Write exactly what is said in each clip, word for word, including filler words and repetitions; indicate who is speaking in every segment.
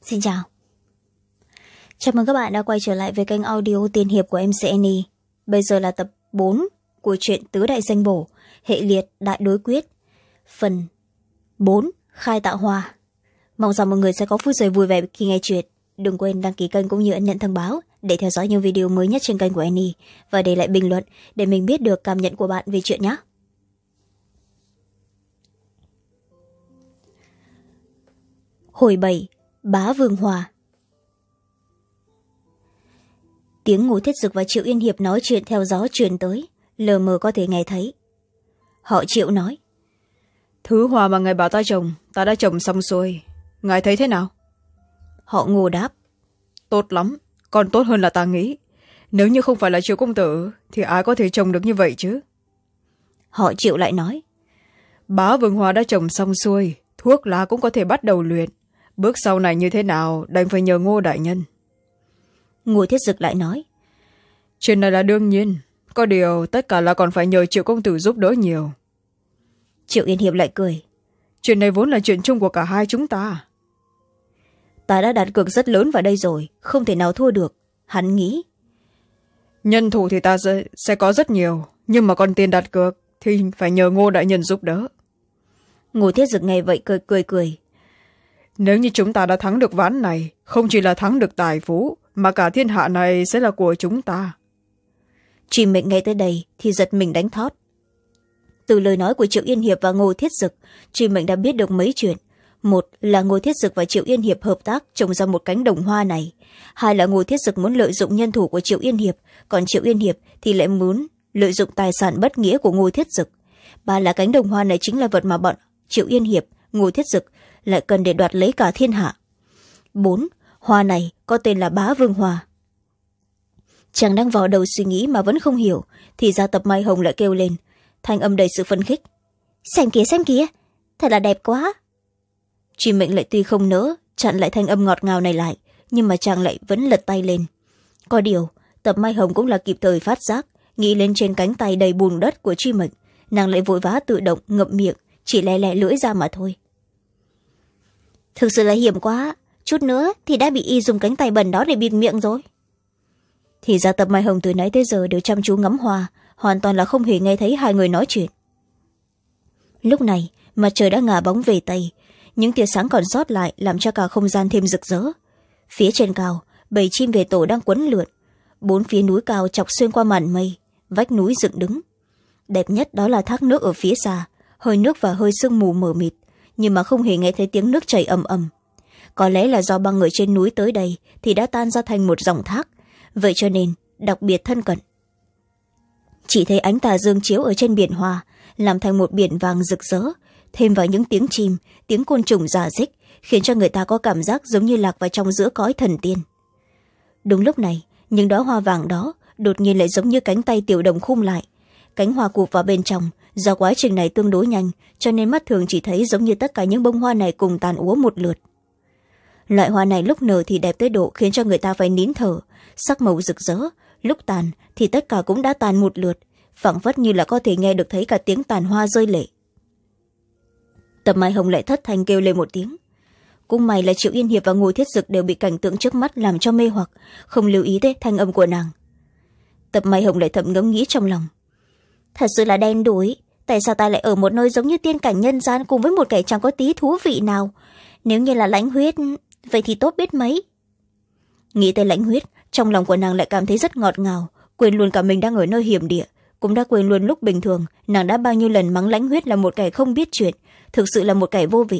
Speaker 1: Xin chào. Chào mừng các bạn đã quay trở lại với kênh audio tiên hiệp của em xê en i. Bây giờ là tập bốn của truyện Tứ Đại Danh Bổ, hệ liệt Đại Đối Quyết, phần bốn, Khai Tạo Hoa. Mong rằng mọi người sẽ có phút giây vui vẻ khi nghe chuyện. Đừng quên đăng ký kênh cũng như ấn nhận thông báo để theo dõi những video mới nhất trên kênh của Annie và để lại bình luận để mình biết được cảm nhận của bạn về chuyện nhé. Hồi bảy, Bá Vương Hòa. Tiếng Ngô Thiết Dực và Triệu Yên Hiệp nói chuyện theo gió truyền tới, lờ mờ có thể nghe thấy. Họ Triệu nói:
Speaker 2: Thứ hoa mà ngài bảo ta trồng, ta đã trồng xong xuôi. Ngài thấy thế nào?
Speaker 1: Họ Ngô đáp:
Speaker 2: Tốt lắm, còn tốt hơn là ta nghĩ. Nếu như không phải là Triệu công tử thì ai có thể trồng được như vậy chứ?
Speaker 1: Họ Triệu lại nói:
Speaker 2: Bá Vương Hoa đã trồng xong xuôi, thuốc lá cũng có thể bắt đầu luyện. Bước sau này như thế nào đành phải nhờ Ngô đại nhân.
Speaker 1: Ngô Thiết Dực lại nói:
Speaker 2: Chuyện này là đương nhiên, có điều tất cả là còn phải nhờ Triệu công tử giúp đỡ nhiều.
Speaker 1: Triệu Yên Hiệp lại cười:
Speaker 2: Chuyện này vốn là chuyện chung của cả hai chúng ta.
Speaker 1: Ta đã đặt cược rất lớn vào đây rồi, không thể nào thua được. Hắn nghĩ:
Speaker 2: Nhân thủ thì ta sẽ, sẽ có rất nhiều, nhưng mà còn tiền đặt cược thì phải nhờ Ngô đại nhân giúp đỡ.
Speaker 1: Ngô Thiết Dực nghe vậy cười cười cười:
Speaker 2: Nếu như chúng ta đã thắng được ván này, không chỉ là thắng được tài phú mà cả thiên hạ này sẽ là của chúng ta.
Speaker 1: Chị Mệnh nghe tới đây thì giật mình đánh thót. Từ lời nói của Triệu Yên Hiệp và Ngô Thiết Dực, chị Mệnh đã biết được mấy chuyện. Một là Ngô Thiết Dực và Triệu Yên Hiệp hợp tác trồng ra một cánh đồng hoa này. Hai là Ngô Thiết Dực muốn lợi dụng nhân thủ của Triệu Yên Hiệp, còn Triệu Yên Hiệp thì lại muốn lợi dụng tài sản bất nghĩa của Ngô Thiết Dực. Ba là cánh đồng hoa này chính là vật mà bọn Triệu Yên Hiệp, Ngô Thiết Dực lại cần để đoạt lấy cả thiên hạ. Bốn, hoa này có tên là Bá Vương Hoa. Chàng đang vào đầu suy nghĩ mà vẫn không hiểu, thì ra Tập Mai Hồng lại kêu lên, thanh âm đầy sự phấn khích: Xem kìa, xem kìa, thật là đẹp quá. Truy Mệnh lại tuy không nỡ chặn lại thanh âm ngọt ngào này lại, nhưng mà chàng lại vẫn lật tay lên. Có điều Tập Mai Hồng cũng là kịp thời phát giác, nghĩ lên trên cánh tay đầy bùn đất của Truy Mệnh, nàng lại vội vã tự động ngậm miệng, chỉ lè lè lưỡi ra mà thôi. Thực sự là hiểm quá, chút nữa thì đã bị y dùng cánh tay bẩn đó để bịt miệng rồi. Thì ra Tập Mai Hồng từ nãy tới giờ đều chăm chú ngắm hoa, hoàn toàn là không hề nghe thấy hai người nói chuyện. Lúc này mặt trời đã ngả bóng về tây, những tia sáng còn sót lại làm cho cả không gian thêm rực rỡ. Phía trên cao, bầy chim về tổ đang quấn lượn, bốn phía núi cao chọc xuyên qua màn mây, vách núi dựng đứng. Đẹp nhất đó là thác nước ở phía xa, hơi nước và hơi sương mù mờ mịt, nhưng mà không hề nghe thấy tiếng nước chảy ầm ầm. Có lẽ là do băng người trên núi tới đây thì đã tan ra thành một dòng thác, vậy cho nên đặc biệt thân cận. Chỉ thấy ánh tà dương chiếu ở trên biển hoa, làm thành một biển vàng rực rỡ, thêm vào những tiếng chim, tiếng côn trùng rả rích, khiến cho người ta có cảm giác giống như lạc vào trong giữa cõi thần tiên. Đúng lúc này, những đóa hoa vàng đó đột nhiên lại giống như cánh tay tiểu đồng khum lại, cánh hoa cụp vào bên trong. Do quá trình này tương đối nhanh, cho nên mắt thường chỉ thấy giống như tất cả những bông hoa này cùng tàn úa một lượt. Loại hoa này lúc nở thì đẹp tới độ khiến cho người ta phải nín thở, sắc màu rực rỡ, lúc tàn thì tất cả cũng đã tàn một lượt, phảng phất như là có thể nghe được thấy cả tiếng tàn hoa rơi lệ. Tập Mai Hồng lại thất thanh kêu lên một tiếng. Cũng may là Triệu Yên Hiệp và Ngô Thiết Dực đều bị cảnh tượng trước mắt làm cho mê hoặc, không lưu ý tới thanh âm của nàng. Tập Mai Hồng lại thầm ngẫm nghĩ trong lòng: Thật sự là đen đủi, tại sao ta lại ở một nơi giống như tiên cảnh nhân gian cùng với một kẻ chẳng có tí thú vị nào? Nếu như là Lãnh Huyết, vậy thì tốt biết mấy. Nghĩ tới Lãnh Huyết, trong lòng của nàng lại cảm thấy rất ngọt ngào, quên luôn cả mình đang ở nơi hiểm địa, cũng đã quên luôn lúc bình thường nàng đã bao nhiêu lần mắng Lãnh Huyết là một kẻ không biết chuyện, thực sự là một kẻ vô vị.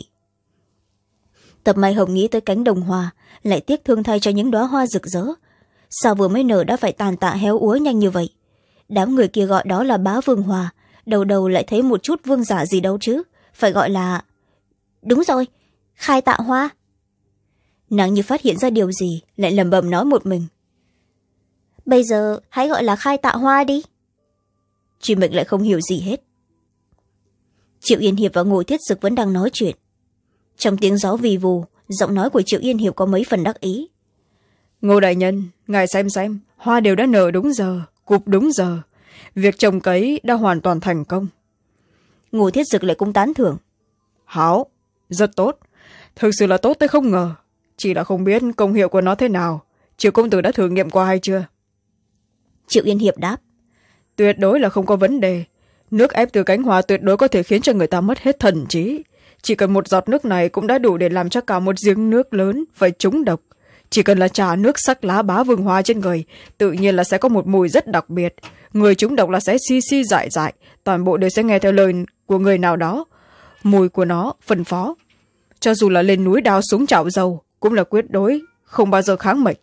Speaker 1: Tập Mai Hồng nghĩ tới cánh đồng hoa, lại tiếc thương thay cho những đóa hoa rực rỡ. Sao vừa mới nở đã phải tàn tạ héo úa nhanh như vậy? Đám người kia gọi đó là Bá Vương Hoa, đầu đầu lại thấy một chút vương giả gì đâu chứ, phải gọi là... Đúng rồi, Khai Tạo Hoa. Nàng như phát hiện ra điều gì, lại lẩm bẩm nói một mình: Bây giờ hãy gọi là Khai Tạo Hoa đi. Chị Mệnh lại không hiểu gì hết. Triệu Yên Hiệp và Ngô Thiết Dực vẫn đang nói chuyện. Trong tiếng gió vì vù, giọng nói của Triệu Yên Hiệp có mấy phần đắc ý:
Speaker 2: Ngô đại nhân, ngài xem xem, hoa đều đã nở đúng giờ, cụp đúng giờ, việc trồng cấy đã hoàn toàn thành công.
Speaker 1: Ngô Thiết Dực lại cũng tán thưởng:
Speaker 2: Hảo, rất tốt, thực sự là tốt tới không ngờ. chỉ là không biết công hiệu của nó thế nào. Triệu công tử đã thử nghiệm qua hay chưa?
Speaker 1: Triệu Yên Hiệp đáp.
Speaker 2: Tuyệt đối là không có vấn đề. Nước ép từ cánh hoa tuyệt đối có thể khiến cho người ta mất hết thần trí. Chỉ cần một giọt nước này cũng đã đủ để làm cho cả một giếng nước lớn phải trúng độc. Chỉ cần là trà nước sắc lá bá vương hoa trên người, tự nhiên là sẽ có một mùi rất đặc biệt. Người trúng độc là sẽ si si dại dại, toàn bộ đều sẽ nghe theo lời của người nào đó. Mùi của nó phân phó, cho dù là lên núi đào súng chảo dầu cũng là quyết đối không bao giờ kháng mệnh.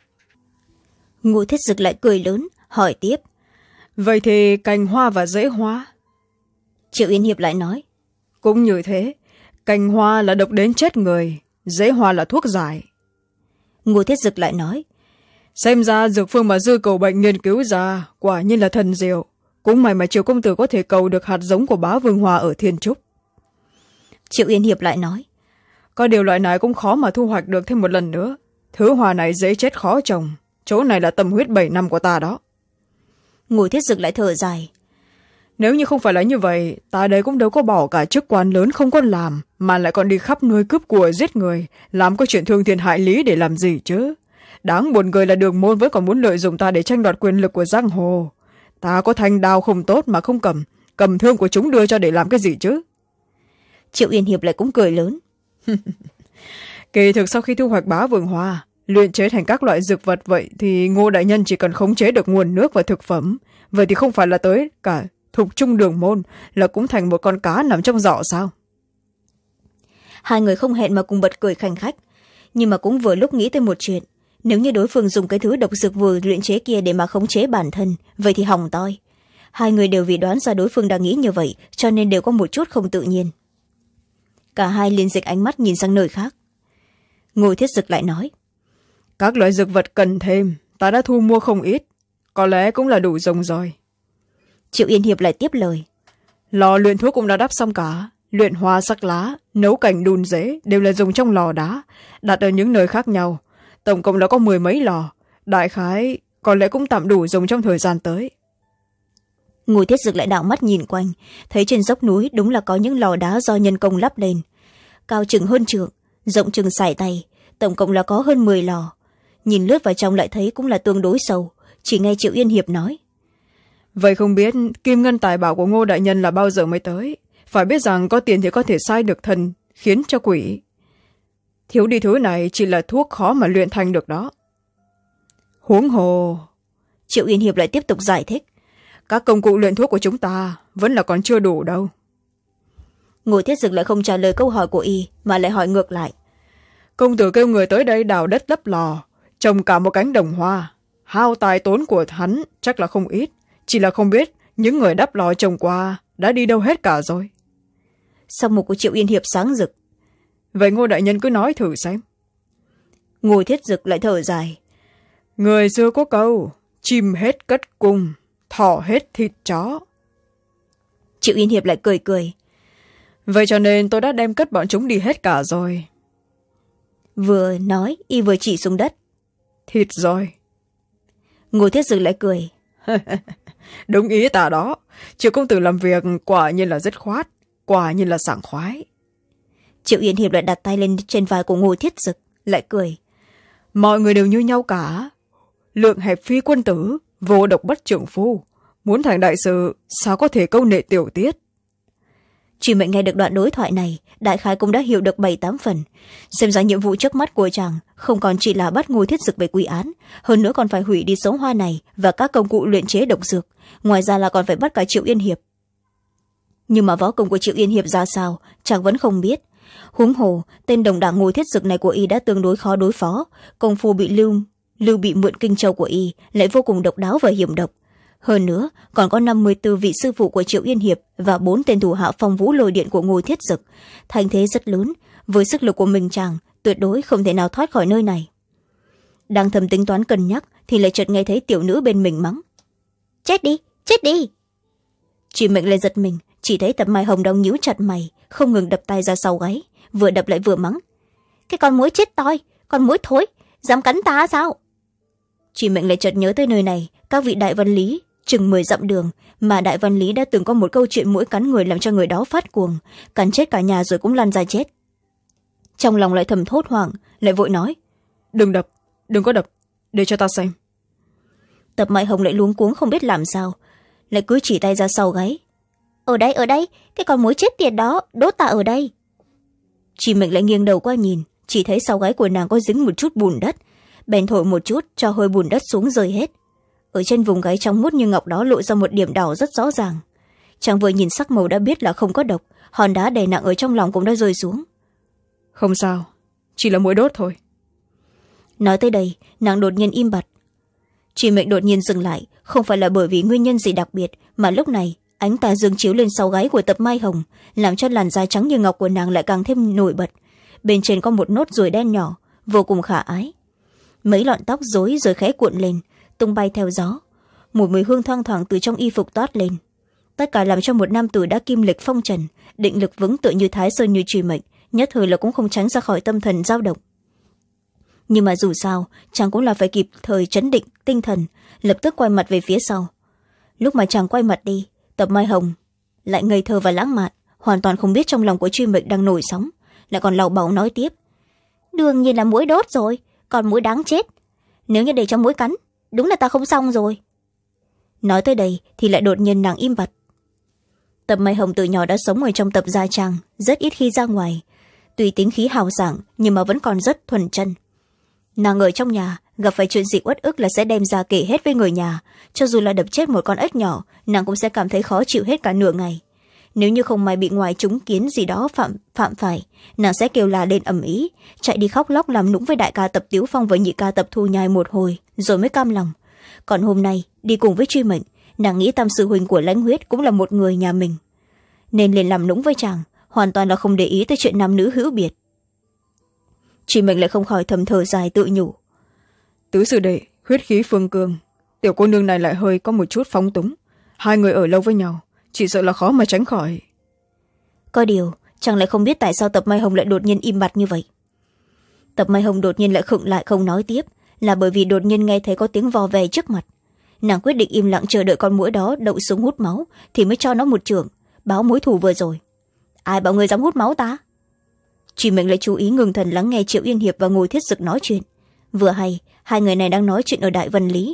Speaker 1: Ngô Thiết Dực lại cười lớn hỏi tiếp.
Speaker 2: Vậy thì cành hoa và rễ hoa?
Speaker 1: Triệu Yên Hiệp lại nói.
Speaker 2: Cũng như thế, cành hoa là độc đến chết người, rễ hoa là thuốc giải.
Speaker 1: Ngô Thiết Dực lại nói.
Speaker 2: Xem ra dược phương mà dư cầu bệnh nghiên cứu ra quả nhiên là thần diệu. Cũng may mà Triệu công tử có thể cầu được hạt giống của bá vương hoa ở Thiên Trúc.
Speaker 1: Triệu Yên Hiệp lại nói.
Speaker 2: Có điều loại này cũng khó mà thu hoạch được thêm một lần nữa. Thứ hoa này dễ chết khó trồng. Chỗ này là tâm huyết bảy năm của ta đó.
Speaker 1: Ngô Thiết Dực lại thở dài.
Speaker 2: Nếu như không phải là như vậy, ta đây cũng đâu có bỏ cả chức quan lớn không có làm, mà lại còn đi khắp nơi cướp của giết người, làm có chuyện thương thiên hại lý để làm gì chứ. Đáng buồn cười là Đường Môn vẫn còn muốn lợi dụng ta để tranh đoạt quyền lực của giang hồ. Ta có thanh đao không tốt mà không cầm, cầm thương của chúng đưa cho để làm cái gì chứ.
Speaker 1: Triệu Yên Hiệp lại cũng cười lớn.
Speaker 2: Kỳ thực sau khi thu hoạch bá vương hoa, luyện chế thành các loại dược vật, vậy thì Ngô đại nhân chỉ cần khống chế được nguồn nước và thực phẩm, vậy thì không phải là tới cả thục trung Đường Môn là cũng thành một con cá nằm trong giỏ sao?
Speaker 1: Hai người không hẹn mà cùng bật cười khanh khách, nhưng mà cũng vừa lúc nghĩ tới một chuyện. Nếu như đối phương dùng cái thứ độc dược vừa luyện chế kia để mà khống chế bản thân, vậy thì hỏng toi. Hai người đều vì đoán ra đối phương đang nghĩ như vậy, cho nên đều có một chút không tự nhiên. Cả hai liền dịch ánh mắt nhìn sang nơi khác. Ngô Thiết Dực lại nói.
Speaker 2: Các loại dược vật cần thêm, ta đã thu mua không ít, có lẽ cũng là đủ dùng rồi.
Speaker 1: Triệu Yên Hiệp lại tiếp lời.
Speaker 2: Lò luyện thuốc cũng đã đắp xong cả, luyện hoa sắc lá, nấu cảnh đun rễ đều là dùng trong lò đá, đặt ở những nơi khác nhau. Tổng cộng đã có mười mấy lò, đại khái có lẽ cũng tạm đủ dùng trong thời gian tới.
Speaker 1: Ngô Thiết Dực lại đảo mắt nhìn quanh, thấy trên dốc núi đúng là có những lò đá do nhân công lắp lên, cao chừng hơn trượng, rộng chừng sải tay, tổng cộng là có hơn mười lò. Nhìn lướt vào trong lại thấy cũng là tương đối sâu, chỉ nghe Triệu Yên Hiệp nói.
Speaker 2: Vậy không biết kim ngân tài bảo của Ngô đại nhân là bao giờ mới tới? Phải biết rằng có tiền thì có thể sai được thần, khiến cho quỷ. Thiếu đi thứ này chỉ là thuốc khó mà luyện thành được đó. Huống hồ.
Speaker 1: Triệu Yên Hiệp lại tiếp tục giải thích.
Speaker 2: Các công cụ luyện thuốc của chúng ta vẫn là còn chưa đủ đâu.
Speaker 1: Ngô Thiết Dực lại không trả lời câu hỏi của y, mà lại hỏi ngược lại.
Speaker 2: Công tử kêu người tới đây đào đất lấp lò, trồng cả một cánh đồng hoa. Hao tài tốn của hắn chắc là không ít, chỉ là không biết những người đắp lò trồng qua đã đi đâu hết cả rồi.
Speaker 1: Sau một của Triệu Yên Hiệp sáng rực.
Speaker 2: Vậy Ngô đại nhân cứ nói thử xem.
Speaker 1: Ngô Thiết Dực lại thở dài.
Speaker 2: Người xưa có câu, chim hết cất cung, thỏ hết thịt chó.
Speaker 1: Triệu Yên Hiệp lại cười cười.
Speaker 2: Vậy cho nên tôi đã đem cất bọn chúng đi hết cả rồi.
Speaker 1: Vừa nói y vừa chỉ xuống đất.
Speaker 2: Thịt rồi.
Speaker 1: Ngô Thiết Dực lại cười.
Speaker 2: Đúng ý ta đó, Triệu công tử làm việc quả nhiên là dứt khoát, quả nhiên là sảng khoái.
Speaker 1: Triệu Yên Hiệp lại đặt tay lên trên vai của Ngô Thiết Dực, lại cười.
Speaker 2: Mọi người đều như nhau cả, lượng hẹp phi quân tử, vô độc bất trưởng phu, muốn thành đại sự sao có thể câu nệ tiểu tiết.
Speaker 1: Truy Mệnh nghe được đoạn đối thoại này, đại khái cũng đã hiểu được bảy tám phần. Xem ra nhiệm vụ trước mắt của chàng không còn chỉ là bắt Ngô Thiết Dực về quy án, hơn nữa còn phải hủy đi sống hoa này và các công cụ luyện chế độc dược, ngoài ra là còn phải bắt cả Triệu Yên Hiệp. Nhưng mà võ công của Triệu Yên Hiệp ra sao chàng vẫn không biết. Huống hồ tên đồng đảng Ngô Thiết Dực này của y đã tương đối khó đối phó, công phu bị lưu lưu bị mượn kinh châu của y lại vô cùng độc đáo và hiểm độc. Hơn nữa còn có năm mươi tư vị sư phụ của Triệu Yên Hiệp và bốn tên thủ hạ phong vũ lôi điện của Ngô Thiết Dực, thành thế rất lớn, với sức lực của mình chàng tuyệt đối không thể nào thoát khỏi nơi này. Đang thầm tính toán cân nhắc thì lại chợt nghe thấy tiểu nữ bên mình mắng. Chết đi, chết đi. Truy Mệnh lại giật mình, chỉ thấy Tập Mai Hồng đang nhíu chặt mày, không ngừng đập tay ra sau gáy, vừa đập lại vừa mắng. Cái con muỗi chết toi, con muỗi thối, dám cắn ta sao? Truy Mệnh lại chợt nhớ tới nơi này, các vị đại văn lý chừng mười dặm đường mà đại văn lý đã từng có một câu chuyện muỗi cắn người làm cho người đó phát cuồng, cắn chết cả nhà rồi cũng lăn ra chết. trong lòng lại thầm thốt hoảng, lại vội nói:
Speaker 2: đừng đập, đừng có đập, để cho ta xem.
Speaker 1: Tập Mai Hồng lại luống cuống không biết làm sao, lại cứ chỉ tay ra sau gáy: ở đây, ở đây, cái con muỗi chết tiệt đó đốt ta ở đây. Chị Mệnh lại nghiêng đầu qua nhìn, chỉ thấy sau gáy của nàng có dính một chút bùn đất, bèn thổi một chút cho hơi bùn đất xuống rơi hết. Ở trên vùng gáy trong mút như ngọc đó lộ ra một điểm đỏ rất rõ ràng. Chàng vừa nhìn sắc màu đã biết là không có độc, hòn đá đè nặng ở trong lòng cũng đã rơi xuống.
Speaker 2: Không sao, chỉ là muỗi đốt thôi.
Speaker 1: Nói tới đây, nàng đột nhiên im bặt. Chị Mệnh đột nhiên dừng lại, không phải là bởi vì nguyên nhân gì đặc biệt, mà lúc này ánh tà dương chiếu lên sau gáy của Tập Mai Hồng, làm cho làn da trắng như ngọc của nàng lại càng thêm nổi bật. Bên trên có một nốt ruồi đen nhỏ, vô cùng khả ái. Mấy lọn tóc rối rồi khẽ cuộn lên, tung bay theo gió. Một mùi hương thoang thoảng từ trong y phục toát lên. Tất cả làm cho một nam tử đã kim lịch phong trần, định lực vững tựa như Thái Sơn như Truy Mệnh, nhất thời là cũng không tránh ra khỏi tâm thần dao động. Nhưng mà dù sao, chàng cũng là phải kịp thời trấn định tinh thần, lập tức quay mặt về phía sau. Lúc mà chàng quay mặt đi, Tập Mai Hồng lại ngây thơ và lãng mạn, hoàn toàn không biết trong lòng của Truy Mệnh đang nổi sóng, lại còn lầu bầu nói tiếp: đương nhiên là muỗi đốt rồi, còn muỗi đáng chết. Nếu như để cho muỗi cắn, đúng là ta không xong rồi. Nói tới đây thì lại đột nhiên nàng im bặt. Tập Mai Hồng từ nhỏ đã sống ở trong Tập gia trang, rất ít khi ra ngoài. Tuy tính khí hào sảng nhưng mà vẫn còn rất thuần chân. Nàng ở trong nhà gặp phải chuyện gì uất ức là sẽ đem ra kể hết với người nhà, cho dù là đập chết một con ếch nhỏ, nàng cũng sẽ cảm thấy khó chịu hết cả nửa ngày. Nếu như không may bị ngoài trúng kiến gì đó phạm phạm phải, nàng sẽ kêu la lên ầm ĩ, chạy đi khóc lóc làm nũng với đại ca Tập Tiếu Phong và nhị ca Tập Thu Nhai một hồi rồi mới cam lòng. Còn hôm nay đi cùng với Truy Mệnh, nàng nghĩ tam sư huynh của Lãnh Huyết cũng là một người nhà mình, nên liền làm nũng với chàng, hoàn toàn là không để ý tới chuyện nam nữ hữu biệt. Truy Mệnh lại không khỏi thầm thở dài tự nhủ:
Speaker 2: Tứ sư đệ huyết khí phương cương, tiểu cô nương này lại hơi có một chút phóng túng, hai người ở lâu với nhau chỉ sợ là khó mà tránh khỏi.
Speaker 1: Có điều chàng lại không biết tại sao Tập Mai Hồng lại đột nhiên im bặt như vậy. Tập Mai Hồng đột nhiên lại khựng lại không nói tiếp, là bởi vì đột nhiên nghe thấy có tiếng vò về trước mặt. Nàng quyết định im lặng chờ đợi con muỗi đó đậu súng hút máu thì mới cho nó một chưởng báo mối thù vừa rồi. Ai bảo người dám hút máu ta? Truy Mệnh lại chú ý ngừng thần lắng nghe Triệu Yên Hiệp và Ngô Thiết Dực nói chuyện. Vừa hay hai người này đang nói chuyện ở Đại Vân Lý.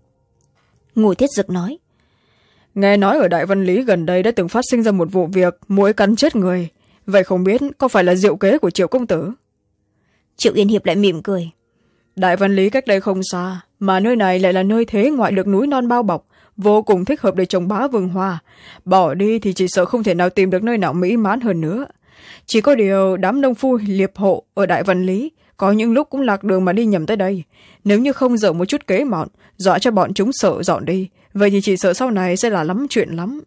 Speaker 1: Ngô Thiết Dực nói:
Speaker 2: Nghe nói ở Đại Vân Lý gần đây đã từng phát sinh ra một vụ việc muỗi cắn chết người, vậy không biết có phải là diệu kế của Triệu công tử?
Speaker 1: Triệu Yên Hiệp lại mỉm cười:
Speaker 2: Đại Vân Lý cách đây không xa, mà nơi này lại là nơi thế ngoại được núi non bao bọc, vô cùng thích hợp để trồng bá vương hoa. Bỏ đi thì chỉ sợ không thể nào tìm được nơi nào mỹ mãn hơn nữa. Chỉ có điều đám nông phu liệp hộ ở Đại Vân Lý có những lúc cũng lạc đường mà đi nhầm tới đây. Nếu như không dở một chút kế mọn, dọa cho bọn chúng sợ dọn đi, vậy thì chỉ sợ sau này sẽ là lắm chuyện lắm.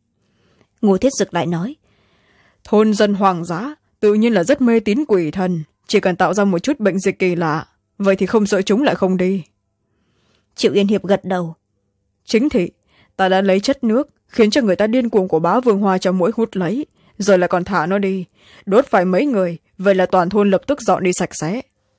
Speaker 1: Ngô Thiết Dực lại nói:
Speaker 2: Thôn dân hoang dã tự nhiên là rất mê tín quỷ thần, chỉ cần tạo ra một chút bệnh dịch kỳ lạ, vậy thì không sợ chúng lại không đi.
Speaker 1: Triệu Yên Hiệp gật đầu:
Speaker 2: Chính thị, ta đã lấy chất nước khiến cho người ta điên cuồng của bá vương hoa cho muỗi hút lấy, rồi lại còn thả nó đi, đốt phải mấy người, vậy là toàn thôn lập tức dọn đi sạch sẽ.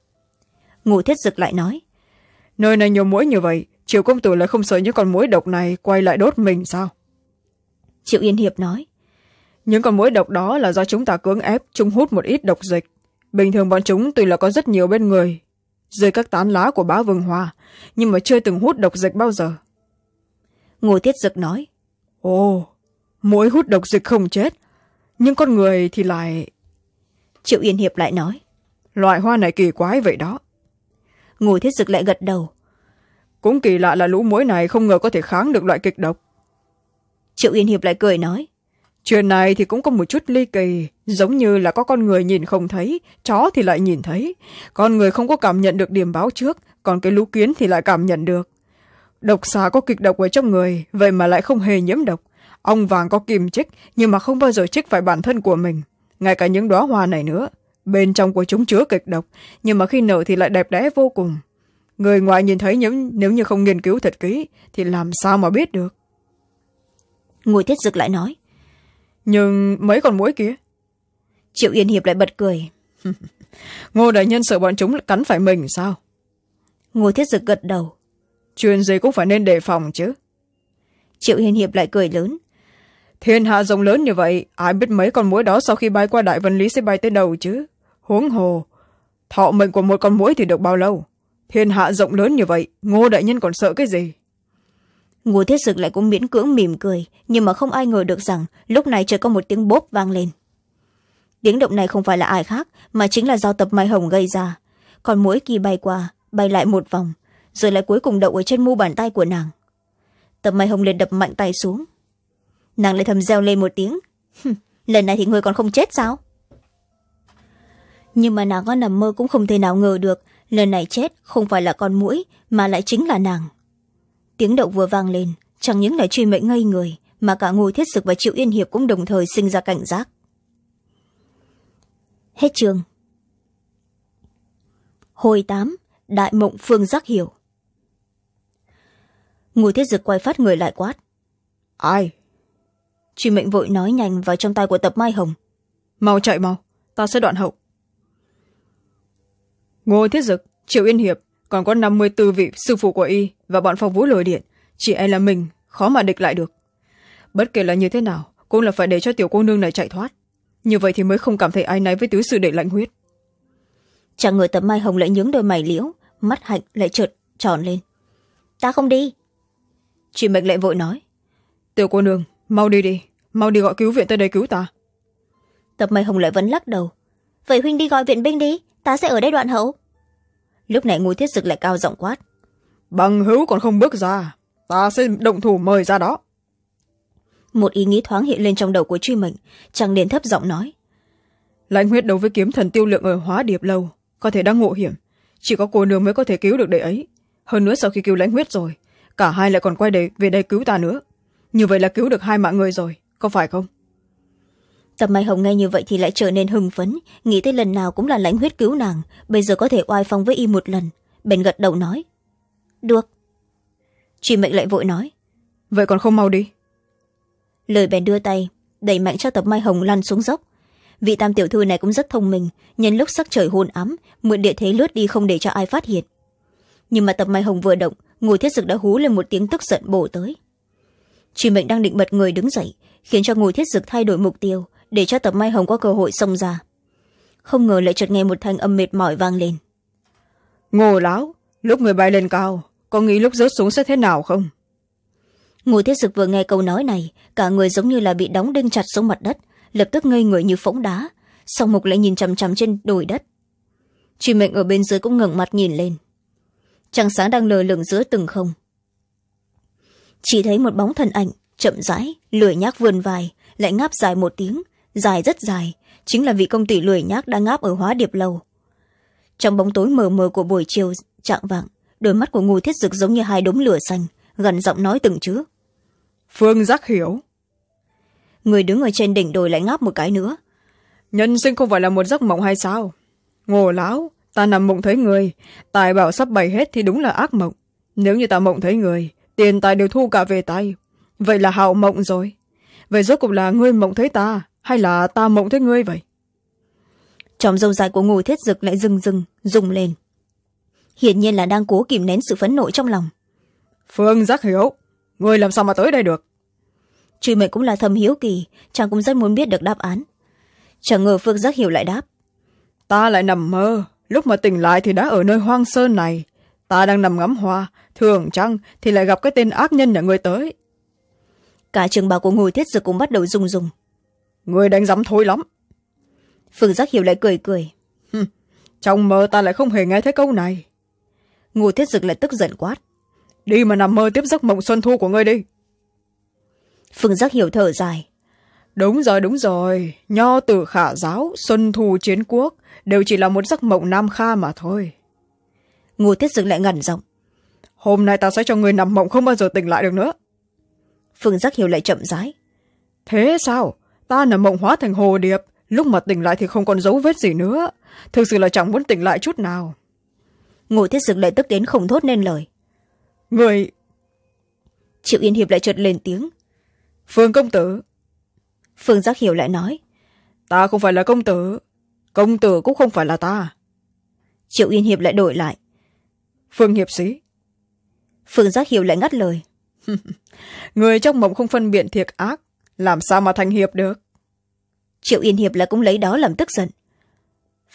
Speaker 1: Ngô Thiết Dực lại nói:
Speaker 2: Nơi này nhiều muỗi như vậy, Triệu công tử lại không sợ những con muỗi độc này quay lại đốt mình sao?
Speaker 1: Triệu Yên Hiệp nói:
Speaker 2: Những con muỗi độc đó là do chúng ta cưỡng ép chúng hút một ít độc dịch. Bình thường bọn chúng tuy là có rất nhiều bên người dưới các tán lá của bá vương hoa, nhưng mà chưa từng hút độc dịch bao giờ.
Speaker 1: Ngô Thiết Dực nói:
Speaker 2: Ồ, muỗi hút độc dịch không chết, nhưng con người thì lại...
Speaker 1: Triệu Yên Hiệp lại nói:
Speaker 2: Loại hoa này kỳ quái vậy đó.
Speaker 1: Ngô Thiết Dực lại gật đầu:
Speaker 2: Cũng kỳ lạ là lũ muỗi này không ngờ có thể kháng được loại kịch độc.
Speaker 1: Triệu Yên Hiệp lại cười nói:
Speaker 2: Chuyện này thì cũng có một chút ly kỳ, giống như là có con người nhìn không thấy, chó thì lại nhìn thấy. Con người không có cảm nhận được điểm báo trước, còn cái lũ kiến thì lại cảm nhận được. Độc xà có kịch độc ở trong người, vậy mà lại không hề nhiễm độc. Ong vàng có kim chích, nhưng mà không bao giờ chích phải bản thân của mình. Ngay cả những đóa hoa này nữa, bên trong của chúng chứa kịch độc, nhưng mà khi nở thì lại đẹp đẽ vô cùng. Người ngoài nhìn thấy nếu, nếu như không nghiên cứu thật kỹ thì làm sao mà biết được.
Speaker 1: Ngô Thiết Dực lại nói:
Speaker 2: Nhưng mấy con muỗi kia?
Speaker 1: Triệu Yên Hiệp lại bật cười:
Speaker 2: Ngô đại nhân sợ bọn chúng cắn phải mình sao?
Speaker 1: Ngô Thiết Dực gật đầu:
Speaker 2: Chuyện gì cũng phải nên đề phòng chứ.
Speaker 1: Triệu Yên Hiệp lại cười lớn:
Speaker 2: Thiên hạ rộng lớn như vậy, ai biết mấy con muỗi đó sau khi bay qua Đại Vân Lý sẽ bay tới đâu chứ? huống hồ thọ mệnh của một con muỗi thì được bao lâu? Thiên hạ rộng lớn như vậy, Ngô đại nhân còn sợ cái gì?
Speaker 1: Ngô Thiết Dực lại cũng miễn cưỡng mỉm cười, nhưng mà không ai ngờ được rằng lúc này chợt có một tiếng bốp vang lên. Tiếng động này không phải là ai khác mà chính là do Tập Mai Hồng gây ra. Con muỗi kia bay qua, bay lại một vòng, rồi lại cuối cùng đậu ở trên mu bàn tay của nàng. Tập Mai Hồng liền đập mạnh tay xuống. Nàng lại thầm reo lên một tiếng. Lần này thì người còn không chết sao? Nhưng mà nàng có nằm mơ cũng không thể nào ngờ được lần này chết không phải là con muỗi mà lại chính là nàng. Tiếng động vừa vang lên, chẳng những là truy mệnh ngây người mà cả Ngô Thiết Dực và Triệu Yên Hiệp cũng đồng thời sinh ra cảnh giác. Hết chương. Hồi tám, Đại mộng Phương Giác Hiểu. Ngô Thiết Dực quay phát người lại quát.
Speaker 2: Ai?
Speaker 1: Truy mệnh vội nói nhanh vào trong tay của Tập Mai Hồng.
Speaker 2: Mau chạy mau, ta sẽ đoạn hậu. Ngô Thiết Dực, Triệu Yên Hiệp, còn có năm mươi tư vị sư phụ của y và bọn phong vũ lôi điện, chỉ e là mình khó mà địch lại được. Bất kể là như thế nào cũng là phải để cho tiểu cô nương này chạy thoát, như vậy thì mới không cảm thấy áy náy với tứ sư đệ Lãnh Huyết.
Speaker 1: Chàng người Tập Mai Hồng lại nhướng đôi mày liễu, mắt hạnh lại chợt tròn lên. Ta không đi. Truy mệnh lại vội nói.
Speaker 2: Tiểu cô nương, mau đi đi, mau đi gọi cứu viện tới đây cứu ta.
Speaker 1: Tập Mai Hồng lại vẫn lắc đầu. Vậy huynh đi gọi viện binh đi, ta sẽ ở đây đoạn hậu. Lúc này Ngô Thiết Dực lại cao giọng quát.
Speaker 2: Bằng hữu còn không bước ra, ta sẽ động thủ mời ra đó.
Speaker 1: Một ý nghĩ thoáng hiện lên trong đầu của Truy mệnh, chàng liền thấp giọng nói.
Speaker 2: Lãnh Huyết đấu với kiếm thần Tiêu Lượng ở Hóa Điệp lâu, có thể đang ngộ hiểm, chỉ có cô nương mới có thể cứu được đệ ấy. Hơn nữa sau khi cứu Lãnh Huyết rồi, cả hai lại còn quay đây về đây cứu ta nữa. Như vậy là cứu được hai mạng người rồi, có phải không?
Speaker 1: Tập Mai Hồng nghe như vậy thì lại trở nên hưng phấn, nghĩ tới lần nào cũng là Lãnh Huyết cứu nàng, bây giờ có thể oai phong với y một lần, bèn gật đầu nói. Được. Truy mệnh lại vội nói.
Speaker 2: Vậy còn không mau đi.
Speaker 1: Lời bèn đưa tay đẩy mạnh cho Tập Mai Hồng lăn xuống dốc. Vị tam tiểu thư này cũng rất thông minh, nhân lúc sắc trời hôn ám mượn địa thế lướt đi không để cho ai phát hiện. Nhưng mà Tập Mai Hồng vừa động, Ngô Thiết Dực đã hú lên một tiếng tức giận bổ tới. Truy mệnh đang định bật người đứng dậy, khiến cho Ngô Thiết Dực thay đổi mục tiêu để cho Tập Mai Hồng có cơ hội xông ra. Không ngờ lại chợt nghe một thanh âm mệt mỏi vang lên.
Speaker 2: Ngô lão, lúc người bay lên cao, có nghĩ lúc rớt xuống sẽ thế nào không?
Speaker 1: Ngô Thiết Dực vừa nghe câu nói này, cả người giống như là bị đóng đinh chặt xuống mặt đất, lập tức ngây người như phỗng đá, song mục lại nhìn chằm chằm trên đồi đất. Truy mệnh ở bên dưới cũng ngẩng mặt nhìn lên. Trăng sáng đang lờ lửng giữa từng không. Chỉ thấy một bóng thân ảnh chậm rãi lười nhác vươn vai, lại ngáp dài một tiếng, dài rất dài, chính là vị công tử lười nhác đang ngáp ở Hóa Điệp lâu. Trong bóng tối mờ mờ của buổi chiều chạng vạng, đôi mắt của Ngô Thiết Dực giống như hai đốm lửa xanh, gần giọng nói từng chữ.
Speaker 2: Phương Giác Hiểu.
Speaker 1: Người đứng ở trên đỉnh đồi lại ngáp một cái nữa.
Speaker 2: Nhân sinh không phải là một giấc mộng hay sao? Ngô lão, ta nằm mộng thấy người, tài bảo sắp bày hết thì đúng là ác mộng. Nếu như ta mộng thấy người, tiền tài đều thu cả về tay, vậy là hảo mộng rồi. Vậy rốt cuộc là ngươi mộng thấy ta hay là ta mộng thấy ngươi vậy?
Speaker 1: Tròm râu dài của Ngô Thiết Dực lại rừng rừng rung lên, hiển nhiên là đang cố kìm nén sự phẫn nộ trong lòng.
Speaker 2: Phương Giác Hiểu, ngươi làm sao mà tới đây được?
Speaker 1: Truy mệnh cũng là thầm hiếu kỳ, chàng cũng rất muốn biết được đáp án. Chẳng ngờ Phương Giác Hiểu lại đáp.
Speaker 2: Ta lại nằm mơ, lúc mà tỉnh lại thì đã ở nơi hoang sơn này. Ta đang nằm ngắm hoa, thường chăng thì lại gặp cái tên ác nhân nhà ngươi tới.
Speaker 1: Cả trường bào của Ngô Thiết Dực cũng bắt đầu rung rung.
Speaker 2: Ngươi đánh giấm thối lắm.
Speaker 1: Phương Giác Hiểu lại cười cười.
Speaker 2: Trong mơ ta lại không hề nghe thấy câu này.
Speaker 1: Ngô Thiết Dực lại tức giận quát.
Speaker 2: Đi mà nằm mơ tiếp giấc mộng xuân thu của ngươi đi.
Speaker 1: Phương Giác Hiểu thở dài.
Speaker 2: Đúng rồi, đúng rồi. Nho tử khả giáo, xuân thu chiến quốc đều chỉ là một giấc mộng nam kha mà thôi.
Speaker 1: Ngô Thiết Dực lại ngẩn giọng.
Speaker 2: Hôm nay ta sẽ cho ngươi nằm mộng không bao giờ tỉnh lại được nữa.
Speaker 1: Phương Giác Hiểu lại chậm rãi.
Speaker 2: Thế sao? Ta nằm mộng hóa thành hồ điệp, lúc mà tỉnh lại thì không còn dấu vết gì nữa. Thực sự là chẳng muốn tỉnh lại chút nào.
Speaker 1: Ngô Thiết Dực lại tức đến không thốt nên lời.
Speaker 2: Người...
Speaker 1: Triệu Yên Hiệp lại chợt lên tiếng.
Speaker 2: Phương công tử.
Speaker 1: Phương Giác Hiểu lại nói.
Speaker 2: Ta không phải là công tử. Công tử cũng không phải là ta.
Speaker 1: Triệu Yên Hiệp lại đổi lại.
Speaker 2: Phương hiệp sĩ.
Speaker 1: Phương Giác Hiểu lại ngắt lời.
Speaker 2: Người trong mộng không phân biện thiệt ác, làm sao mà thành hiệp được?
Speaker 1: Triệu Yên Hiệp lại cũng lấy đó làm tức giận.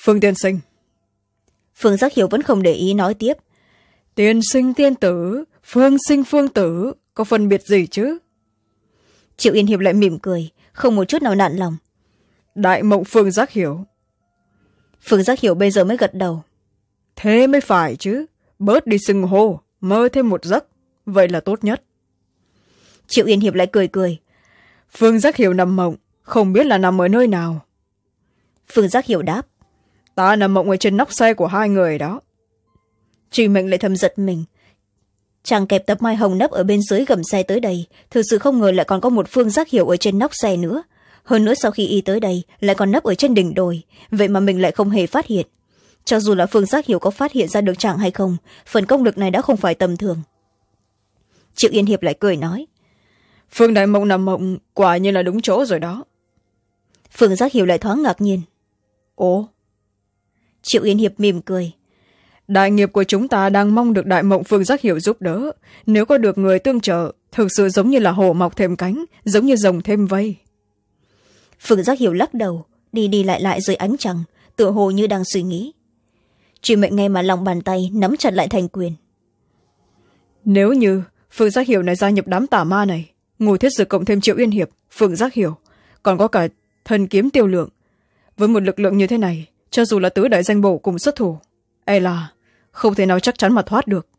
Speaker 2: Phương tiên sinh.
Speaker 1: Phương Giác Hiểu vẫn không để ý nói tiếp.
Speaker 2: Tiên sinh tiên tử, phương sinh phương tử, có phân biệt gì chứ?
Speaker 1: Triệu Yên Hiệp lại mỉm cười, không một chút nào nản lòng.
Speaker 2: Đại mộng Phương Giác Hiểu.
Speaker 1: Phương Giác Hiểu bây giờ mới gật đầu.
Speaker 2: Thế mới phải chứ, bớt đi xưng hô, mơ thêm một giấc, vậy là tốt nhất.
Speaker 1: Triệu Yên Hiệp lại cười cười.
Speaker 2: Phương Giác Hiểu nằm mộng, không biết là nằm ở nơi nào.
Speaker 1: Phương Giác Hiểu đáp.
Speaker 2: Ta nằm mộng ở trên nóc xe của hai người đó.
Speaker 1: Truy Mệnh lại thầm giật mình. Chàng kẹp tập mai hồng nấp ở bên dưới gầm xe tới đây, thực sự không ngờ lại còn có một Phương Giác Hiểu ở trên nóc xe nữa. Hơn nữa sau khi y tới đây lại còn nấp ở trên đỉnh đồi, vậy mà mình lại không hề phát hiện. Cho dù là Phương Giác Hiểu có phát hiện ra được chàng hay không, phần công lực này đã không phải tầm thường. Triệu Yên Hiệp lại cười nói.
Speaker 2: Phương Đại Mộng nằm mộng quả nhiên là đúng chỗ rồi đó.
Speaker 1: Phương Giác Hiểu lại thoáng ngạc nhiên.
Speaker 2: Ồ.
Speaker 1: Triệu Yên Hiệp mỉm cười.
Speaker 2: Đại nghiệp của chúng ta đang mong được Đại Mộng Phương Giác Hiểu giúp đỡ. Nếu có được người tương trợ, thực sự giống như là hổ mọc thêm cánh, giống như rồng thêm vây.
Speaker 1: Phương Giác Hiểu lắc đầu, đi đi lại lại dưới ánh trăng, tựa hồ như đang suy nghĩ. Truy Mệnh nghe mà lòng bàn tay nắm chặt lại thành quyền.
Speaker 2: Nếu như Phương Giác Hiểu này gia nhập đám tà ma này, Ngô Thiết Dực cộng thêm Triệu Yên Hiệp, Phương Giác Hiểu, còn có cả Thần Kiếm Tiêu Lượng, với một lực lượng như thế này, cho dù là tứ đại danh bổ cùng xuất thủ, e là không thể nào chắc chắn mà thoát được.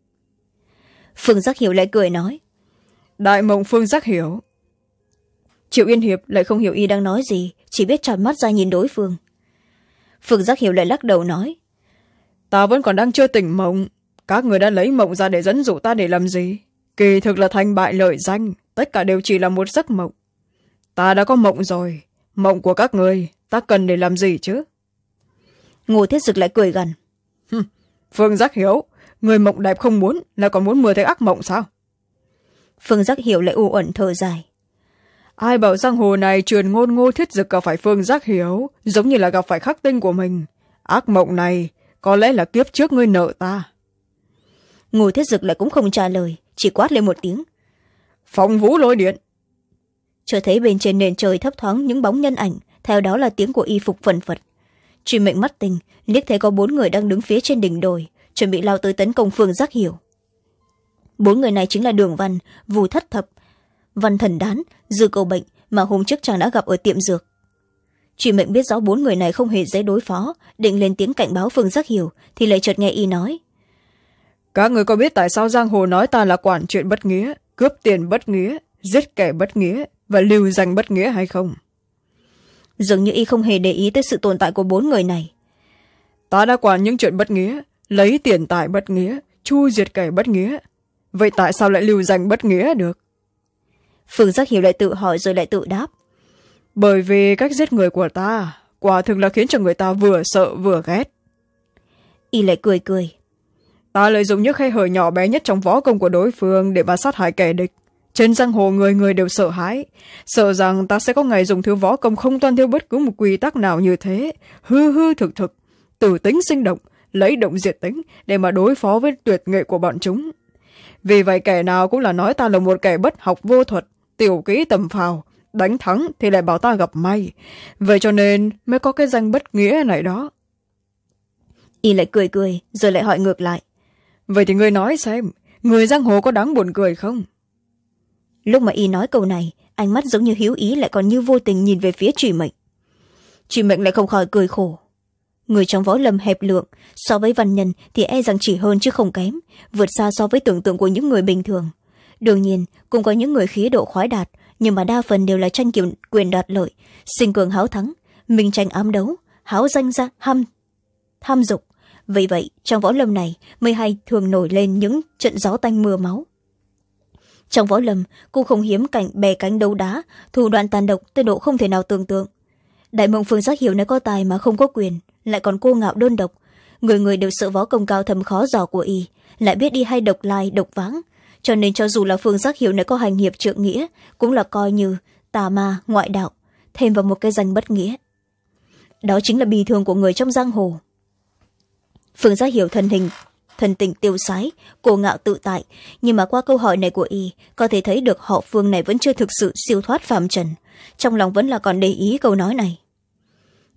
Speaker 1: Phương Giác Hiểu lại cười nói.
Speaker 2: Đại Mộng Phương Giác Hiểu.
Speaker 1: Triệu Yên Hiệp lại không hiểu y đang nói gì, chỉ biết tròn mắt ra nhìn đối phương. Phương Giác Hiểu lại lắc đầu nói.
Speaker 2: Ta vẫn còn đang chưa tỉnh mộng, các người đã lấy mộng ra để dẫn dụ ta để làm gì? Kỳ thực là thành bại lợi danh, tất cả đều chỉ là một giấc mộng. Ta đã có mộng rồi, mộng của các người ta cần để làm gì chứ?
Speaker 1: Ngô Thiết Dực lại cười gằn.
Speaker 2: Phương Giác Hiểu, người mộng đẹp không muốn là còn muốn mơ thấy ác mộng sao?
Speaker 1: Phương Giác Hiểu lại u uẩn thở dài.
Speaker 2: Ai bảo giang hồ này truyền ngôn Ngô Thiết Dực gặp phải Phương Giác Hiểu, giống như là gặp phải khắc tinh của mình. Ác mộng này có lẽ là kiếp trước ngươi nợ ta.
Speaker 1: Ngô Thiết Dực lại cũng không trả lời, chỉ quát lên một tiếng.
Speaker 2: Phong vũ lôi điện.
Speaker 1: Chợt thấy bên trên nền trời thấp thoáng những bóng nhân ảnh, theo đó là tiếng của y phục phần phật. Truy Mệnh mắt tinh, liếc thấy có bốn người đang đứng phía trên đỉnh đồi, chuẩn bị lao tới tấn công Phương Giác Hiểu. Bốn người này chính là Đường Văn, Vù Thất Thập, Văn Thần Đán, Dư Cầu Bệnh mà hôm trước chàng đã gặp ở tiệm dược. Truy Mệnh biết rõ bốn người này không hề dễ đối phó, định lên tiếng cảnh báo Phương Giác Hiểu thì lại chợt nghe y nói.
Speaker 2: Các người có biết tại sao giang hồ nói ta là quản chuyện bất nghĩa, cướp tiền bất nghĩa, giết kẻ bất nghĩa và lưu danh bất nghĩa hay không?
Speaker 1: Dường như y không hề để ý tới sự tồn tại của bốn người này.
Speaker 2: Ta đã quản những chuyện bất nghĩa, lấy tiền tài bất nghĩa, chu diệt kẻ bất nghĩa. Vậy tại sao lại lưu danh bất nghĩa được?
Speaker 1: Phương Giác Hiểu lại tự hỏi rồi lại tự đáp.
Speaker 2: Bởi vì cách giết người của ta quả thực là khiến cho người ta vừa sợ vừa ghét.
Speaker 1: Y lại cười cười.
Speaker 2: Ta lợi dụng những khe hở nhỏ bé nhất trong võ công của đối phương để mà sát hại kẻ địch. Trên giang hồ người người đều sợ hãi, sợ rằng ta sẽ có ngày dùng thứ võ công không tuân theo bất cứ một quy tắc nào như thế, hư hư thực thực, tử tính sinh động, lấy động diệt tính để mà đối phó với tuyệt nghệ của bọn chúng. Vì vậy kẻ nào cũng là nói ta là một kẻ bất học vô thuật, tiểu kỹ tầm phào, đánh thắng thì lại bảo ta gặp may. Vậy cho nên mới có cái danh bất nghĩa này đó.
Speaker 1: Y lại cười cười rồi lại hỏi ngược lại.
Speaker 2: Vậy thì ngươi nói xem, người giang hồ có đáng buồn cười không?
Speaker 1: Lúc mà y nói câu này, ánh mắt giống như hiếu ý lại còn như vô tình nhìn về phía Truy Mệnh. Truy Mệnh lại không khỏi cười khổ. Người trong võ lâm hẹp lượng, so với văn nhân thì e rằng chỉ hơn chứ không kém, vượt xa so với tưởng tượng của những người bình thường. Đương nhiên cũng có những người khí độ khoái đạt, nhưng mà đa phần đều là tranh quyền, quyền đoạt lợi, sinh cường háo thắng, minh tranh ám đấu, háo danh ra ham tham dục. Vì vậy trong võ lâm này mới hay thường nổi lên những trận gió tanh mưa máu. Trong võ lâm cũng không hiếm cảnh bè cánh đấu đá, thủ đoạn tàn độc tới độ không thể nào tưởng tượng. Đại Mộng Phương Giác Hiểu này có tài mà không có quyền, lại còn cô ngạo đơn độc, người người đều sợ võ công cao thâm khó dò của y, lại biết đi hay độc lai độc vãng, cho nên cho dù là Phương Giác Hiểu này có hành hiệp trượng nghĩa, cũng là coi như tà ma ngoại đạo, thêm vào một cái danh bất nghĩa. Đó chính là bì thường của người trong giang hồ. Phương Giác Hiểu thân hình thần tình tiêu sái, cô ngạo tự tại, nhưng mà qua câu hỏi này của y có thể thấy được họ Phương này vẫn chưa thực sự siêu thoát phàm trần, trong lòng vẫn là còn để ý câu nói này.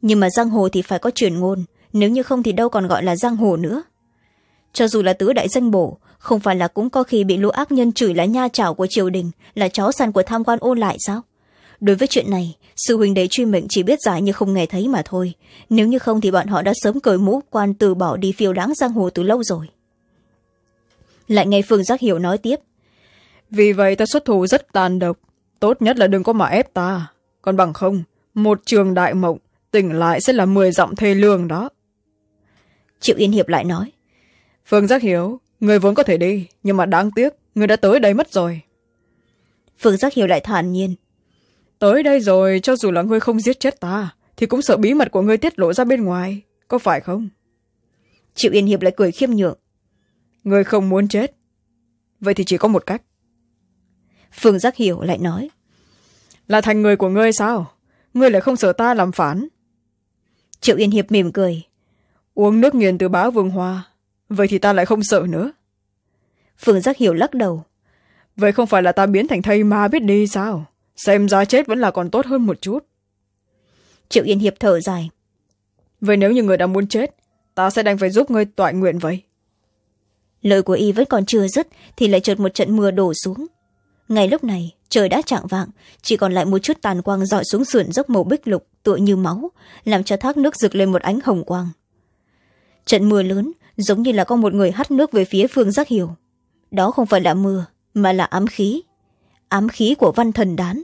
Speaker 1: nhưng mà giang hồ thì phải có truyền ngôn, nếu như không thì đâu còn gọi là giang hồ nữa. Cho dù là tứ đại danh bổ, không phải là cũng có khi bị lũ ác nhân chửi là nha chảo của triều đình, là chó săn của tham quan ôn lại sao? Đối với chuyện này, sư huynh đệ Truy Mệnh chỉ biết giải như không nghe thấy mà thôi, nếu như không thì bọn họ đã sớm cởi mũ quan từ bỏ đi phiêu đáng giang hồ từ lâu rồi. Lại nghe Phương Giác Hiểu nói tiếp:
Speaker 2: vì vậy ta xuất thủ rất tàn độc, tốt nhất là đừng có mà ép ta, còn bằng không một trường đại mộng tỉnh lại sẽ là mười dặm thê lương đó.
Speaker 1: Triệu Yên Hiệp lại nói:
Speaker 2: Phương Giác Hiểu, người vốn có thể đi, nhưng mà đáng tiếc người đã tới đây mất rồi.
Speaker 1: Phương Giác Hiểu lại thản nhiên:
Speaker 2: tới đây rồi, cho dù là ngươi không giết chết ta thì cũng sợ bí mật của ngươi tiết lộ ra bên ngoài, có phải không?
Speaker 1: Triệu Yên Hiệp lại cười khiêm nhượng:
Speaker 2: ngươi không muốn chết, vậy thì chỉ có một cách.
Speaker 1: Phương Giác Hiểu lại nói:
Speaker 2: là thành người của ngươi sao? ngươi lại không sợ ta làm phản?
Speaker 1: Triệu Yên Hiệp mỉm cười:
Speaker 2: uống nước nghiền từ bá vương hoa, vậy thì ta lại không sợ nữa.
Speaker 1: Phương Giác Hiểu lắc đầu:
Speaker 2: vậy không phải là ta biến thành thây ma biết đi sao? Xem ra chết vẫn là còn tốt hơn một chút.
Speaker 1: Triệu Yên Hiệp thở dài:
Speaker 2: vậy nếu như người đã muốn chết, ta sẽ đành phải giúp ngươi toại nguyện vậy.
Speaker 1: Lời của y vẫn còn chưa dứt thì lại chợt một trận mưa đổ xuống. Ngay lúc này trời đã chạng vạng, chỉ còn lại một chút tàn quang rọi xuống sườn dốc màu bích lục tựa như máu, làm cho thác nước rực lên một ánh hồng quang. Trận mưa lớn giống như là có một người hắt nước về phía Phương Giác Hiểu. Đó không phải là mưa mà là ám khí, ám khí của Văn Thần Đán.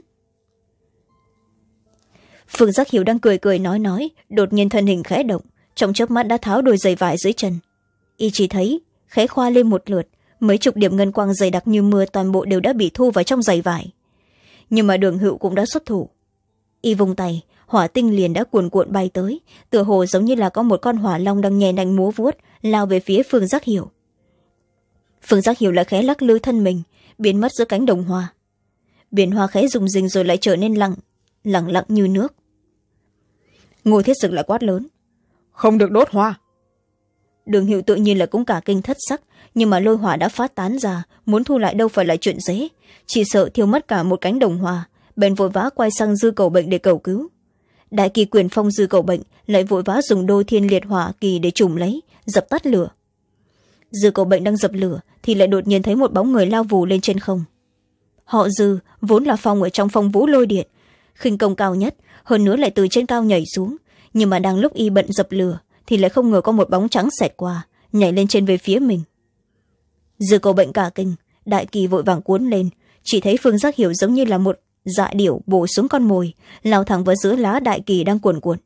Speaker 1: Phương Giác Hiểu đang cười cười nói nói, đột nhiên thân hình khẽ động, trong chớp mắt đã tháo đôi giày vải dưới chân. Y chỉ thấy khẽ khoa lên một lượt, mấy chục điểm ngân quang dày đặc như mưa toàn bộ đều đã bị thu vào trong giày vải. Nhưng mà Đường Hựu cũng đã xuất thủ. Y vung tay, hỏa tinh liền đã cuồn cuộn bay tới, tựa hồ giống như là có một con hỏa long đang nhè nành múa vuốt lao về phía Phương Giác Hiểu. Phương Giác Hiểu lại khẽ lắc lư thân mình, biến mất giữa cánh đồng hoa. Biển hoa khẽ rung rinh rồi lại trở nên lặng lặng lặng như nước. Ngô Thiết Dực lại quát lớn:
Speaker 2: không được đốt hoa.
Speaker 1: Đường Hựu tự nhiên là cũng cả kinh thất sắc, nhưng mà lôi hỏa đã phát tán ra, muốn thu lại đâu phải là chuyện dễ, chỉ sợ thiêu mất cả một cánh đồng hoa, bèn vội vã quay sang Dư Cầu Bệnh để cầu cứu. Đại kỳ quyền phong Dư Cầu Bệnh lại vội vã dùng đô thiên liệt hỏa kỳ để trùm lấy, dập tắt lửa. Dư Cầu Bệnh đang dập lửa thì lại đột nhiên thấy một bóng người lao vù lên trên không. Họ Dư vốn là phong ở trong phong vũ lôi điện, khinh công cao nhất, hơn nữa lại từ trên cao nhảy xuống, nhưng mà đang lúc y bận dập lửa thì lại không ngờ có một bóng trắng xẹt qua, nhảy lên trên về phía mình. Dư Cầu Bệnh cả kinh, đại kỳ vội vàng cuốn lên, chỉ thấy Phương Giác Hiểu giống như là một dạ điểu bổ xuống con mồi, lao thẳng vào giữa lá đại kỳ đang cuồn cuộn.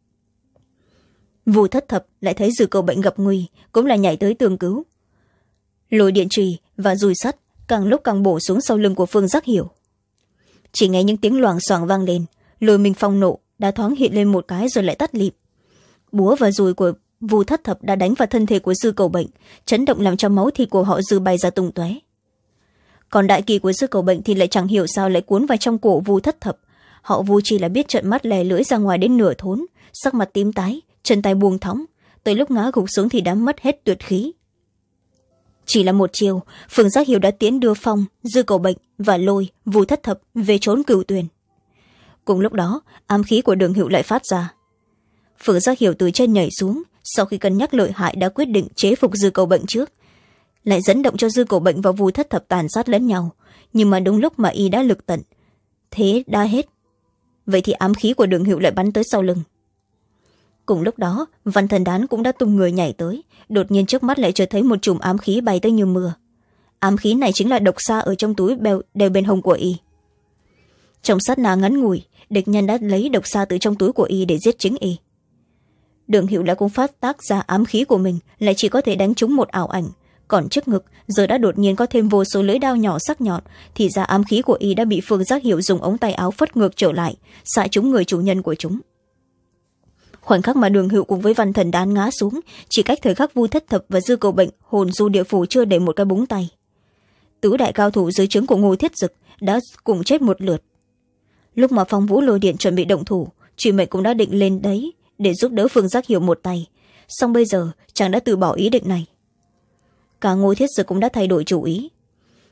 Speaker 1: Vu Thất Thập lại thấy Dư Cầu Bệnh gặp nguy, cũng là nhảy tới tương cứu. Lôi điện chùy và dùi sắt càng lúc càng bổ xuống sau lưng của Phương Giác Hiểu. Chỉ nghe những tiếng loảng xoảng vang lên, Lôi Minh Phong nộ đã thoáng hiện lên một cái rồi lại tắt lịm. Búa và dùi của Vu Thất Thập đã đánh vào thân thể của Dư Cầu Bệnh, chấn động làm cho máu thịt của họ Dư bay ra tung tóe. Còn đại kỳ của Dư Cầu Bệnh thì lại chẳng hiểu sao lại cuốn vào trong cổ Vu Thất Thập. Họ Vu chỉ là biết trợn mắt lè lưỡi ra ngoài đến nửa thốn, sắc mặt tím tái, chân tay buông thõng, tới lúc ngã gục xuống thì đã mất hết tuyệt khí. Chỉ là một chiều, Phương Giác Hiểu đã tiến đưa Phong, Dư Cầu Bệnh và Lôi, Vu Thất Thập về trốn Cửu Tuyền. Cùng lúc đó, ám khí của Đường Hựu lại phát ra. Phương Giác Hiểu từ trên nhảy xuống, sau khi cân nhắc lợi hại đã quyết định chế phục Dư Cầu Bệnh trước, lại dẫn động cho Dư Cầu Bệnh và Vu Thất Thập tàn sát lẫn nhau, nhưng mà đúng lúc mà y đã lực tận, thế đã hết. Vậy thì ám khí của Đường Hựu lại bắn tới sau lưng. Cùng lúc đó, Văn Thần Đán cũng đã tung người nhảy tới, đột nhiên trước mắt lại chợt thấy một chùm ám khí bay tới như mưa. Ám khí này chính là độc xa ở trong túi đeo bên hông của y. Trong sát na ngắn ngủi, địch nhân đã lấy độc xa từ trong túi của y để giết chính y. Đường Hựu lại cũng phát tác ra ám khí của mình, lại chỉ có thể đánh trúng một ảo ảnh, còn trước ngực giờ đã đột nhiên có thêm vô số lưỡi đao nhỏ sắc nhọn, thì ra ám khí của y đã bị Phương Giác Hiểu dùng ống tay áo phất ngược trở lại, xạ trúng người chủ nhân của chúng. Khoảnh khắc mà Đường Hựu cùng với Văn Thần Đán ngã xuống, chỉ cách thời khắc Vu Thất Thập và Dư Cầu Bệnh hồn du địa phủ chưa đầy một cái búng tay. Tứ đại cao thủ dưới trướng của Ngô Thiết Dực đã cùng chết một lượt. Lúc mà Phong Vũ Lôi Điện chuẩn bị động thủ, Truy Mệnh cũng đã định lên đấy để giúp đỡ Phương Giác Hiểu một tay, song bây giờ chàng đã từ bỏ ý định này. Cả Ngô Thiết Dực cũng đã thay đổi chủ ý.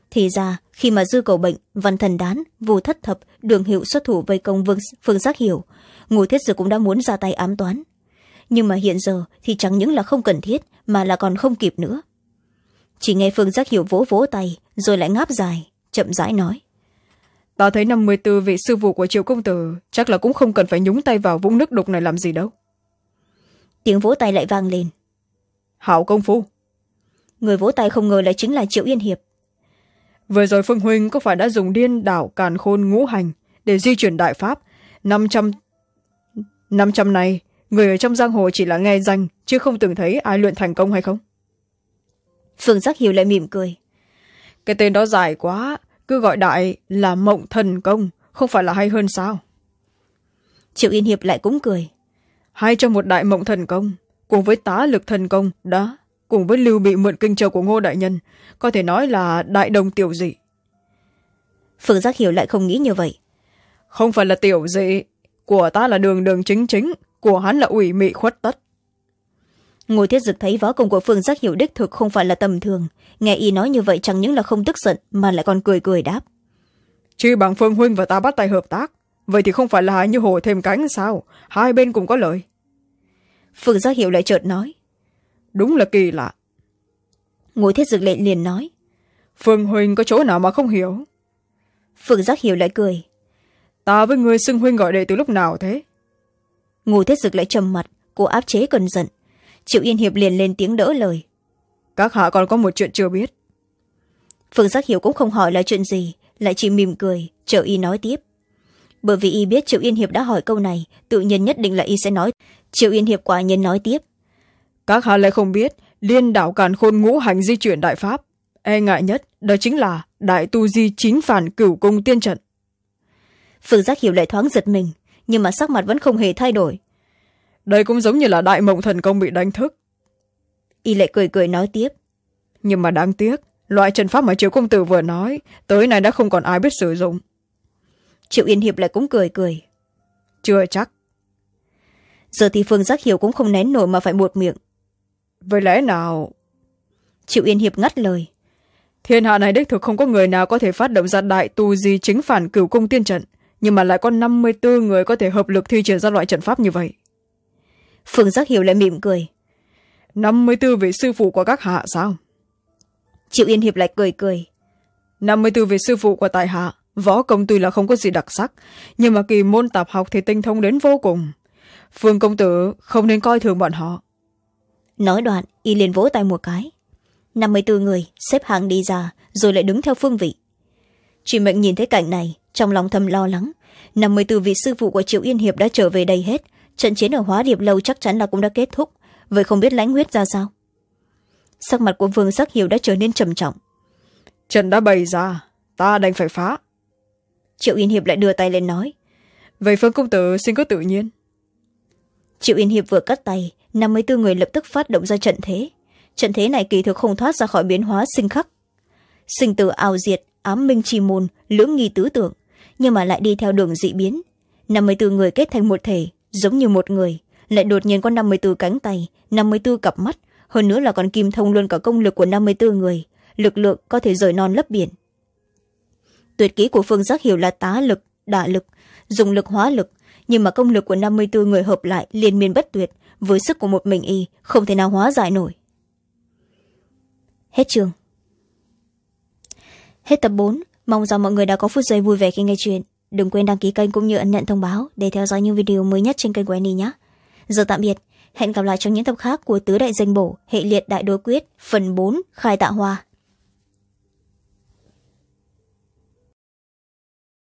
Speaker 1: thì ra khi mà dư cầu bệnh, văn thần đán, vô thất thập, đường hiệu xuất thủ vây công vương, phương giác hiểu, ngô thiết dực cũng đã muốn ra tay ám toán. Nhưng mà hiện giờ thì chẳng những là không cần thiết mà là còn không kịp nữa. Chỉ nghe phương giác hiểu vỗ vỗ tay rồi lại ngáp dài, chậm rãi nói:
Speaker 2: ta thấy năm mươi tư vị sư phụ của Triệu công tử chắc là cũng không cần phải nhúng tay vào vũng nước đục này làm gì đâu.
Speaker 1: Tiếng vỗ tay lại vang lên.
Speaker 2: hảo công phu.
Speaker 1: Người vỗ tay không ngờ lại chính là Triệu Yên Hiệp.
Speaker 2: Vừa rồi Phương huynh có phải đã dùng điên đảo càn khôn ngũ hành để di chuyển đại pháp năm trăm năm trăm này, người ở trong giang hồ chỉ là nghe danh chứ không từng thấy ai luyện thành công hay không?
Speaker 1: Phương Giác Hiểu lại mỉm cười.
Speaker 2: Cái tên đó dài quá, cứ gọi đại là mộng thần công, không phải là hay hơn sao?
Speaker 1: Triệu Yên Hiệp lại cũng cười.
Speaker 2: Hay trong một đại mộng thần công cùng với tá lực thần công đó, cùng với lưu bị mượn kinh châu của Ngô đại nhân, có thể nói là đại đồng tiểu dị.
Speaker 1: Phương Giác Hiểu lại không nghĩ như vậy.
Speaker 2: Không phải là tiểu dị, của ta là đường đường chính chính, của hắn là ủy mị khuất tất.
Speaker 1: Ngô Thiết Dực thấy võ công của Phương Giác Hiểu đích thực không phải là tầm thường, nghe y nói như vậy chẳng những là không tức giận mà lại còn cười cười đáp:
Speaker 2: Chứ bằng Phương huynh và ta bắt tay hợp tác, vậy thì không phải là như hổ thêm cánh sao, hai bên cùng có lợi.
Speaker 1: Phương Giác Hiểu lại chợt nói:
Speaker 2: Đúng là kỳ lạ.
Speaker 1: Ngô Thiết Dực lại liền nói:
Speaker 2: Phương huynh có chỗ nào mà không hiểu?
Speaker 1: Phương Giác Hiểu lại cười:
Speaker 2: Ta với người xưng huynh gọi đệ từ lúc nào thế?
Speaker 1: Ngô Thiết Dực lại trầm mặt, cô áp chế cơn giận. Triệu Yên Hiệp liền lên tiếng đỡ lời:
Speaker 2: Các hạ còn có một chuyện chưa biết.
Speaker 1: Phương Giác Hiểu cũng không hỏi là chuyện gì, lại chỉ mỉm cười chờ y nói tiếp. Bởi vì y biết Triệu Yên Hiệp đã hỏi câu này, tự nhiên nhất định là y sẽ nói. Triệu Yên Hiệp quả nhiên nói tiếp:
Speaker 2: Các hạ lại không biết liên đảo càn khôn ngũ hành di chuyển đại pháp, e ngại nhất đó chính là đại tu di chính phản cửu cung tiên trận.
Speaker 1: Phương Giác Hiểu lại thoáng giật mình, nhưng mà sắc mặt vẫn không hề thay đổi.
Speaker 2: Đây cũng giống như là đại mộng thần công bị đánh thức.
Speaker 1: Y lại cười cười nói tiếp:
Speaker 2: Nhưng mà đáng tiếc, loại trận pháp mà Triệu công tử vừa nói tới nay đã không còn ai biết sử dụng.
Speaker 1: Triệu Yên Hiệp lại cũng cười cười:
Speaker 2: Chưa chắc.
Speaker 1: Giờ thì Phương Giác Hiểu cũng không nén nổi mà phải buột miệng.
Speaker 2: Với lẽ nào?
Speaker 1: Triệu Yên Hiệp ngắt lời:
Speaker 2: Thiên hạ này đích thực không có người nào có thể phát động ra đại tu di chính phản cửu cung tiên trận, nhưng mà lại có năm mươi tư người có thể hợp lực thi triển ra loại trận pháp như vậy.
Speaker 1: Phương Giác Hiểu lại mỉm cười:
Speaker 2: năm mươi tư vị sư phụ của các hạ sao?
Speaker 1: Triệu Yên Hiệp lại cười cười:
Speaker 2: năm mươi tư vị sư phụ của tại hạ võ công tuy là không có gì đặc sắc, nhưng mà kỳ môn tạp học thì tinh thông đến vô cùng. Phương công tử không nên coi thường bọn họ.
Speaker 1: Nói đoạn y liền vỗ tay một cái, năm mươi tư người xếp hàng đi ra rồi lại đứng theo phương vị. Truy Mệnh nhìn thấy cảnh này trong lòng thầm lo lắng. năm mươi tư vị sư phụ của Triệu Yên Hiệp đã trở về đây hết, trận chiến ở Hóa Điệp lâu chắc chắn là cũng đã kết thúc, vậy không biết lãnh huyết ra sao. Sắc mặt của Phương Giác Hiểu đã trở nên trầm trọng.
Speaker 2: Trận đã bày ra, ta đành phải phá.
Speaker 1: Triệu Yên Hiệp lại đưa tay lên nói:
Speaker 2: Vậy Phương công tử xin cứ tự nhiên.
Speaker 1: Triệu Yên Hiệp vừa cắt tay, năm mươi tư người lập tức phát động ra trận thế. Trận thế này kỳ thực không thoát ra khỏi biến hóa sinh khắc, sinh tử ảo diệt, ám minh chi môn, lưỡng nghi tứ tưởng, nhưng mà lại đi theo đường dị biến. năm mươi tư người kết thành một thể, giống như một người, lại đột nhiên có năm mươi tư cánh tay, năm mươi tư cặp mắt, hơn nữa là còn kim thông luôn cả công lực của năm mươi tư người, lực lượng có thể rời non lấp biển. Tuyệt kỹ của Phương Giác Hiểu là tá lực, đả lực, dùng lực hóa lực, nhưng mà công lực của năm mươi tư người hợp lại liên miên bất tuyệt, với sức của một mình y không thể nào hóa giải nổi. Hết chương. Hết tập bốn. Mong rằng mọi người đã có phút giây vui vẻ khi nghe chuyện. Đừng quên đăng ký kênh cũng như ấn nhận thông báo để theo dõi những video mới nhất trên kênh của Annie nhé. Giờ tạm biệt, hẹn gặp lại trong những tập khác của Tứ Đại Danh Bổ hệ liệt đại đối quyết phần bốn khai Tạ Hoa.